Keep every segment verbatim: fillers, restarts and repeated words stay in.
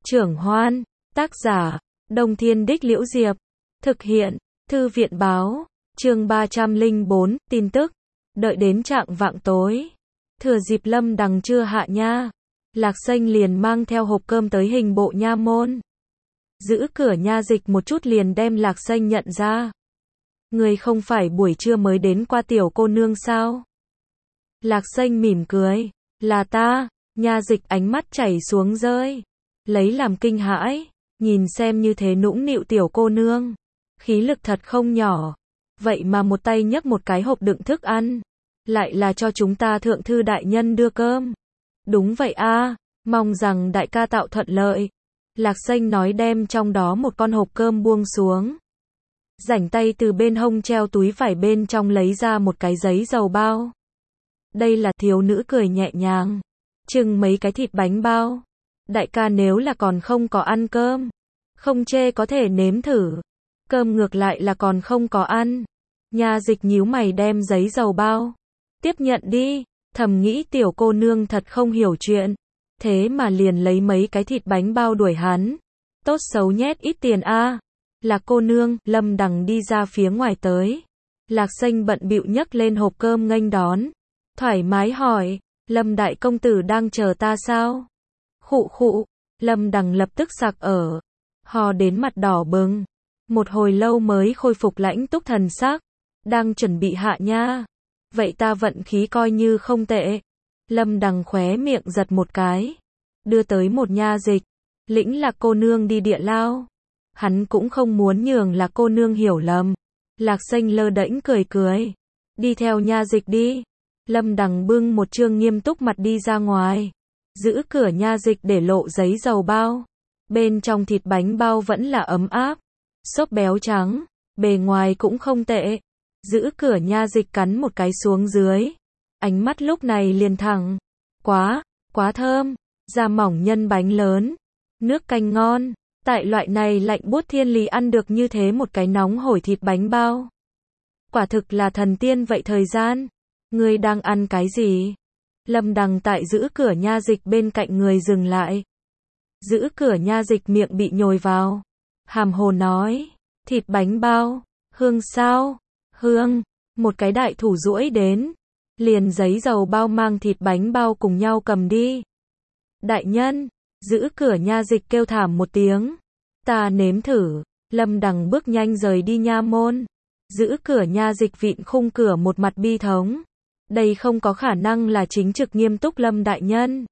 Trưởng Hoan, tác giả, Đông Thiên Đích Liễu Diệp, thực hiện, Thư viện Báo, chương ba trăm lẻ bốn, tin tức, đợi đến trạng vạng tối. Thừa dịp Lâm Đằng chưa hạ nha, Lạc Xanh liền mang theo hộp cơm tới hình bộ nha môn. Giữ cửa nha dịch một chút liền đem Lạc Xanh nhận ra. Người không phải buổi trưa mới đến qua tiểu cô nương sao? Lạc Xanh mỉm cười, là ta. Nha dịch ánh mắt chảy xuống rơi, lấy làm kinh hãi, nhìn xem như thế nũng nịu tiểu cô nương, khí lực thật không nhỏ, vậy mà một tay nhấc một cái hộp đựng thức ăn, lại là cho chúng ta thượng thư đại nhân đưa cơm. Đúng vậy a, mong rằng đại ca tạo thuận lợi. Lạc Xanh nói đem trong đó một con hộp cơm buông xuống. Rảnh tay từ bên hông treo túi vải bên trong lấy ra một cái giấy dầu bao. Đây là thiếu nữ cười nhẹ nhàng, chừng mấy cái thịt bánh bao. Đại ca nếu là còn không có ăn cơm, không chê có thể nếm thử. Cơm ngược lại là còn không có ăn. Nha dịch nhíu mày đem giấy dầu bao. Tiếp nhận đi, thầm nghĩ tiểu cô nương thật không hiểu chuyện. Thế mà liền lấy mấy cái thịt bánh bao đuổi hắn. Tốt xấu nhét ít tiền a. Lạc cô nương, Lâm Đằng đi ra phía ngoài tới. Lạc Xanh bận bịu nhấc lên hộp cơm nghênh đón. Thoải mái hỏi, Lâm đại công tử đang chờ ta sao? Khụ khụ, Lâm Đằng lập tức sặc ở, hò đến mặt đỏ bừng. Một hồi lâu mới khôi phục lãnh túc thần sắc. Đang chuẩn bị hạ nha. Vậy ta vận khí coi như không tệ. Lâm Đằng khóe miệng giật một cái. Đưa tới một nha dịch. Lĩnh Lạc cô nương đi địa lao. Hắn cũng không muốn nhường Lạc cô nương hiểu lầm. Lạc Xanh lơ đễnh cười cười. Đi theo nha dịch đi. Lâm Đằng bưng một trương nghiêm túc mặt đi ra ngoài. Giữ cửa nha dịch để lộ giấy dầu bao. Bên trong thịt bánh bao vẫn là ấm áp. Xốp béo trắng. Bề ngoài cũng không tệ. Giữ cửa nha dịch cắn một cái xuống dưới. Ánh mắt lúc này liền thẳng. Quá, quá thơm. Da mỏng nhân bánh lớn. Nước canh ngon. Tại loại này lạnh buốt thiên lý ăn được như thế một cái nóng hổi thịt bánh bao. Quả thực là thần tiên vậy thời gian. Ngươi đang ăn cái gì? Lâm Đằng tại giữ cửa nha dịch bên cạnh người dừng lại. Giữ cửa nha dịch miệng bị nhồi vào. Hàm hồ nói. Thịt bánh bao. Hương sao? Hương. Một cái đại thủ duỗi đến. Liền giấy dầu bao mang thịt bánh bao cùng nhau cầm đi. Đại nhân. Giữ cửa nha dịch kêu thảm một tiếng. Ta nếm thử. Lâm Đằng bước nhanh rời đi nha môn. Giữ cửa nha dịch vịn khung cửa một mặt bi thống. Đây không có khả năng là chính trực nghiêm túc Lâm đại nhân.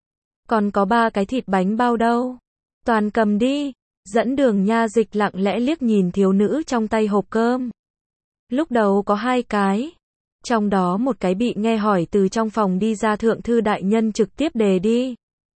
Còn có ba cái thịt bánh bao đâu. Toàn cầm đi. Dẫn đường nha dịch lặng lẽ liếc nhìn thiếu nữ trong tay hộp cơm. Lúc đầu có hai cái. Trong đó một cái bị nghe hỏi từ trong phòng đi ra thượng thư đại nhân trực tiếp đề đi.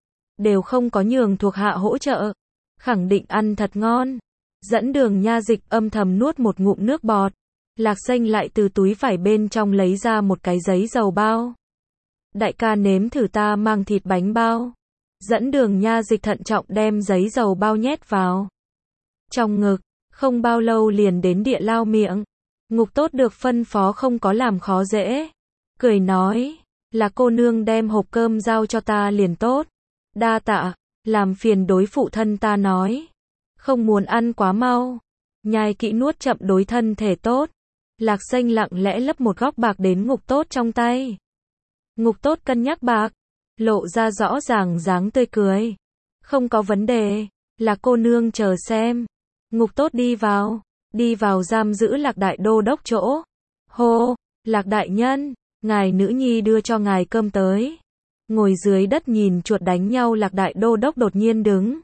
Đều không có nhường thuộc hạ hỗ trợ. Khẳng định ăn thật ngon. Dẫn đường nha dịch âm thầm nuốt một ngụm nước bọt. Lạc Xanh lại từ túi vải bên trong lấy ra một cái giấy dầu bao. Đại ca nếm thử ta mang thịt bánh bao. Dẫn đường nha dịch thận trọng đem giấy dầu bao nhét vào. Trong ngực, không bao lâu liền đến địa lao miệng. Ngục tốt được phân phó không có làm khó dễ. Cười nói, là cô nương đem hộp cơm giao cho ta liền tốt. Đa tạ, làm phiền đối phụ thân ta nói. Không muốn ăn quá mau. Nhai kỹ nuốt chậm đối thân thể tốt. Lạc Xanh lặng lẽ lấp một góc bạc đến ngục tốt trong tay. Ngục tốt cân nhắc bạc. Lộ ra rõ ràng dáng tươi cười. Không có vấn đề. Lạc cô nương chờ xem. Ngục tốt đi vào. Đi vào giam giữ Lạc đại đô đốc chỗ. Hô, Lạc đại nhân. Ngài nữ nhi đưa cho ngài cơm tới. Ngồi dưới đất nhìn chuột đánh nhau Lạc đại đô đốc đột nhiên đứng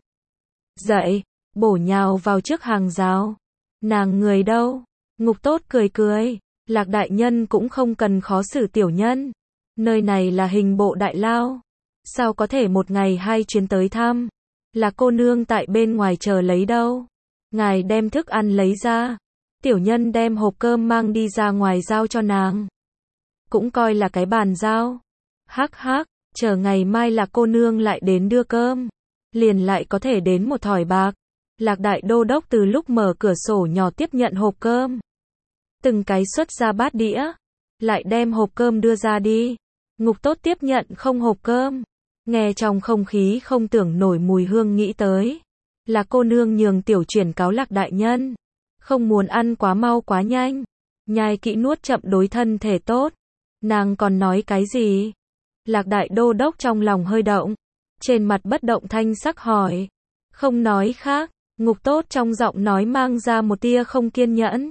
dậy. Bổ nhào vào trước hàng rào. Nàng người đâu? Ngục tốt cười cười. Lạc đại nhân cũng không cần khó xử tiểu nhân. Nơi này là hình bộ đại lao. Sao có thể một ngày hai chuyến tới thăm? Là cô nương tại bên ngoài chờ lấy đâu? Ngài đem thức ăn lấy ra. Tiểu nhân đem hộp cơm mang đi ra ngoài giao cho nàng. Cũng coi là cái bàn giao. Hắc hắc, chờ ngày mai là cô nương lại đến đưa cơm. Liền lại có thể đến một thỏi bạc. Lạc đại đô đốc từ lúc mở cửa sổ nhỏ tiếp nhận hộp cơm. Từng cái xuất ra bát đĩa. Lại đem hộp cơm đưa ra đi. Ngục tốt tiếp nhận không hộp cơm. Nghe trong không khí không tưởng nổi mùi hương nghĩ tới. Là cô nương nhường tiểu chuyển cáo Lạc đại nhân. Không muốn ăn quá mau quá nhanh. Nhai kỹ nuốt chậm đối thân thể tốt. Nàng còn nói cái gì? Lạc đại đô đốc trong lòng hơi động. Trên mặt bất động thanh sắc hỏi. Không nói khác. Ngục Tốt trong giọng nói mang ra một tia không kiên nhẫn.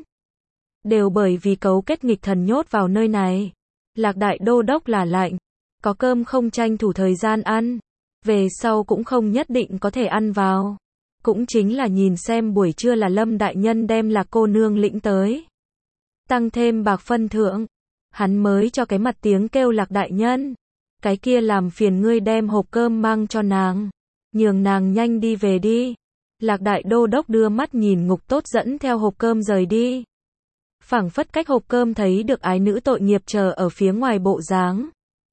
Đều bởi vì cấu kết nghịch thần nhốt vào nơi này. Lạc đại đô đốc là lạnh. Có cơm không tranh thủ thời gian ăn. Về sau cũng không nhất định có thể ăn vào. Cũng chính là nhìn xem buổi trưa là Lâm đại nhân đem Lạc cô nương lĩnh tới. Tăng thêm bạc phân thượng. Hắn mới cho cái mặt tiếng kêu Lạc đại nhân. Cái kia làm phiền ngươi đem hộp cơm mang cho nàng. Nhường nàng nhanh đi về đi. Lạc đại đô đốc đưa mắt nhìn Ngục Tốt dẫn theo hộp cơm rời đi. Phảng phất cách hộp cơm thấy được ái nữ tội nghiệp chờ ở phía ngoài bộ dáng.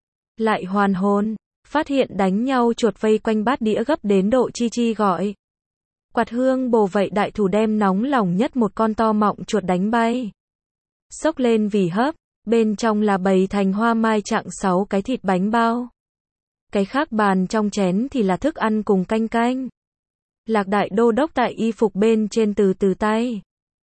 Lại hoàn hồn, phát hiện đánh nhau chuột vây quanh bát đĩa gấp đến độ chi chi gọi. Quạt hương bồ vậy đại thủ đem nóng lòng nhất một con to mọng chuột đánh bay. Xốc lên vì hấp, bên trong là bầy thành hoa mai chặng sáu cái thịt bánh bao. Cái khác bàn trong chén thì là thức ăn cùng canh canh. Lạc đại đô đốc tại y phục bên trên từ từ tay.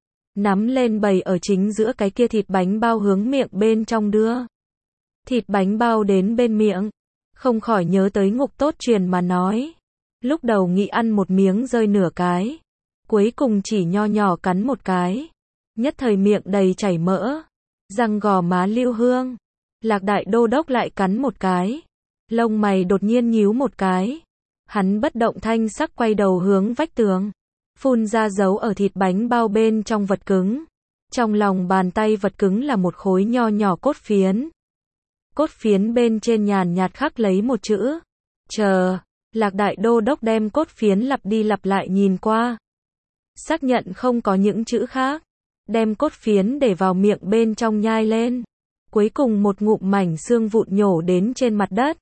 Nắm lên bầy ở chính giữa cái kia thịt bánh bao hướng miệng bên trong đưa. Thịt bánh bao đến bên miệng. Không khỏi nhớ tới Ngục Tốt truyền mà nói. Lúc đầu nghĩ ăn một miếng rơi nửa cái. Cuối cùng chỉ nho nhỏ cắn một cái. Nhất thời miệng đầy chảy mỡ. Răng gò má lưu hương. Lạc đại đô đốc lại cắn một cái. Lông mày đột nhiên nhíu một cái. Hắn bất động thanh sắc quay đầu hướng vách tường. Phun ra dấu ở thịt bánh bao bên trong vật cứng. Trong lòng bàn tay vật cứng là một khối nho nhỏ cốt phiến. Cốt phiến bên trên nhàn nhạt khắc lấy một chữ. Chờ. Lạc đại đô đốc đem cốt phiến lặp đi lặp lại nhìn qua. Xác nhận không có những chữ khác. Đem cốt phiến để vào miệng bên trong nhai lên. Cuối cùng một ngụm mảnh xương vụn nhổ đến trên mặt đất.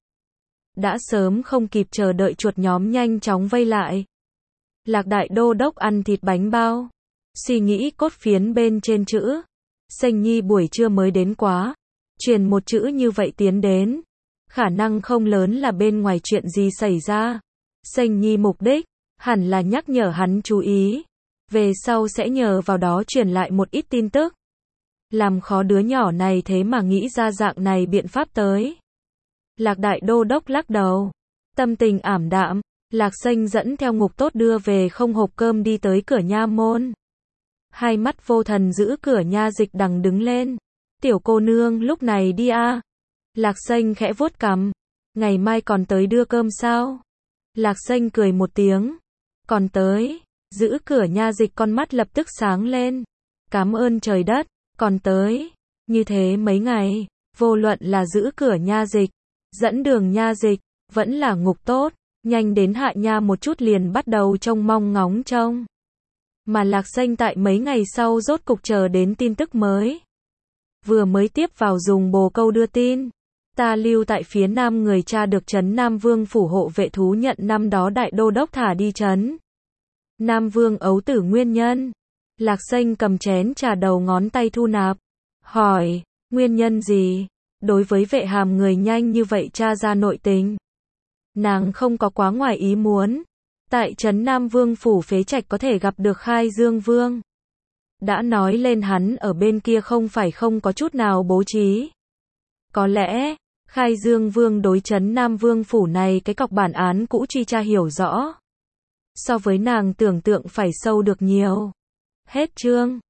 Đã sớm không kịp chờ đợi chuột nhóm nhanh chóng vây lại. Lạc đại đô đốc ăn thịt bánh bao. Suy nghĩ cốt phiến bên trên chữ. Sanh Nhi buổi trưa mới đến quá. Truyền một chữ như vậy tiến đến. Khả năng không lớn là bên ngoài chuyện gì xảy ra. Sanh Nhi mục đích. Hẳn là nhắc nhở hắn chú ý. Về sau sẽ nhờ vào đó truyền lại một ít tin tức. Làm khó đứa nhỏ này thế mà nghĩ ra dạng này biện pháp tới. Lạc đại đô đốc lắc đầu. Tâm tình ảm đạm. Lạc Xanh dẫn theo Ngục Tốt đưa về không hộp cơm đi tới cửa nha môn. Hai mắt vô thần giữ cửa nha dịch đằng đứng lên. Tiểu cô nương lúc này đi a. Lạc Xanh khẽ vuốt cằm. Ngày mai còn tới đưa cơm sao? Lạc Xanh cười một tiếng. Còn tới. Giữ cửa nha dịch con mắt lập tức sáng lên. Cảm ơn trời đất. Còn tới. Như thế mấy ngày. Vô luận là giữ cửa nha dịch. Dẫn đường nha dịch. Vẫn là Ngục Tốt. Nhanh đến hạ nha một chút liền bắt đầu trông mong ngóng trông. Mà Lạc Xanh tại mấy ngày sau rốt cục chờ đến tin tức mới. Vừa mới tiếp vào dùng bồ câu đưa tin. Ta lưu tại phía nam người cha được trấn Nam Vương phủ hộ vệ thú nhận năm đó đại đô đốc thả đi trấn Nam Vương ấu tử nguyên nhân. Lạc Xanh cầm chén trà đầu ngón tay thu nạp. Hỏi, nguyên nhân gì? Đối với vệ hàm người nhanh như vậy tra ra nội tình. Nàng không có quá ngoài ý muốn. Tại trấn Nam Vương phủ phế trạch có thể gặp được Khai Dương Vương. Đã nói lên hắn ở bên kia không phải không có chút nào bố trí. Có lẽ, Khai Dương Vương đối trấn Nam Vương phủ này cái cọc bản án cũ truy tra hiểu rõ. So với nàng tưởng tượng phải sâu được nhiều. Hết chương.